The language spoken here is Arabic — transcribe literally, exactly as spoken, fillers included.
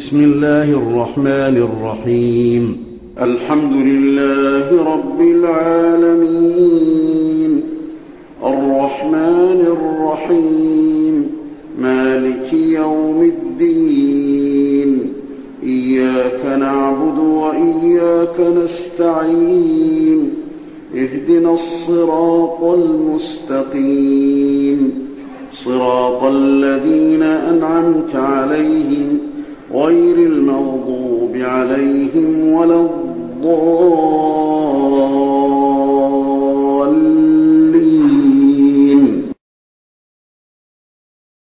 بسم الله الرحمن الرحيم. الحمد لله رب العالمين، الرحمن الرحيم، مالك يوم الدين، إياك نعبد وإياك نستعين، اهدنا الصراط المستقيم، صراط الذين أنعمت عليهم غير المغضوب عليهم ولا الضالين.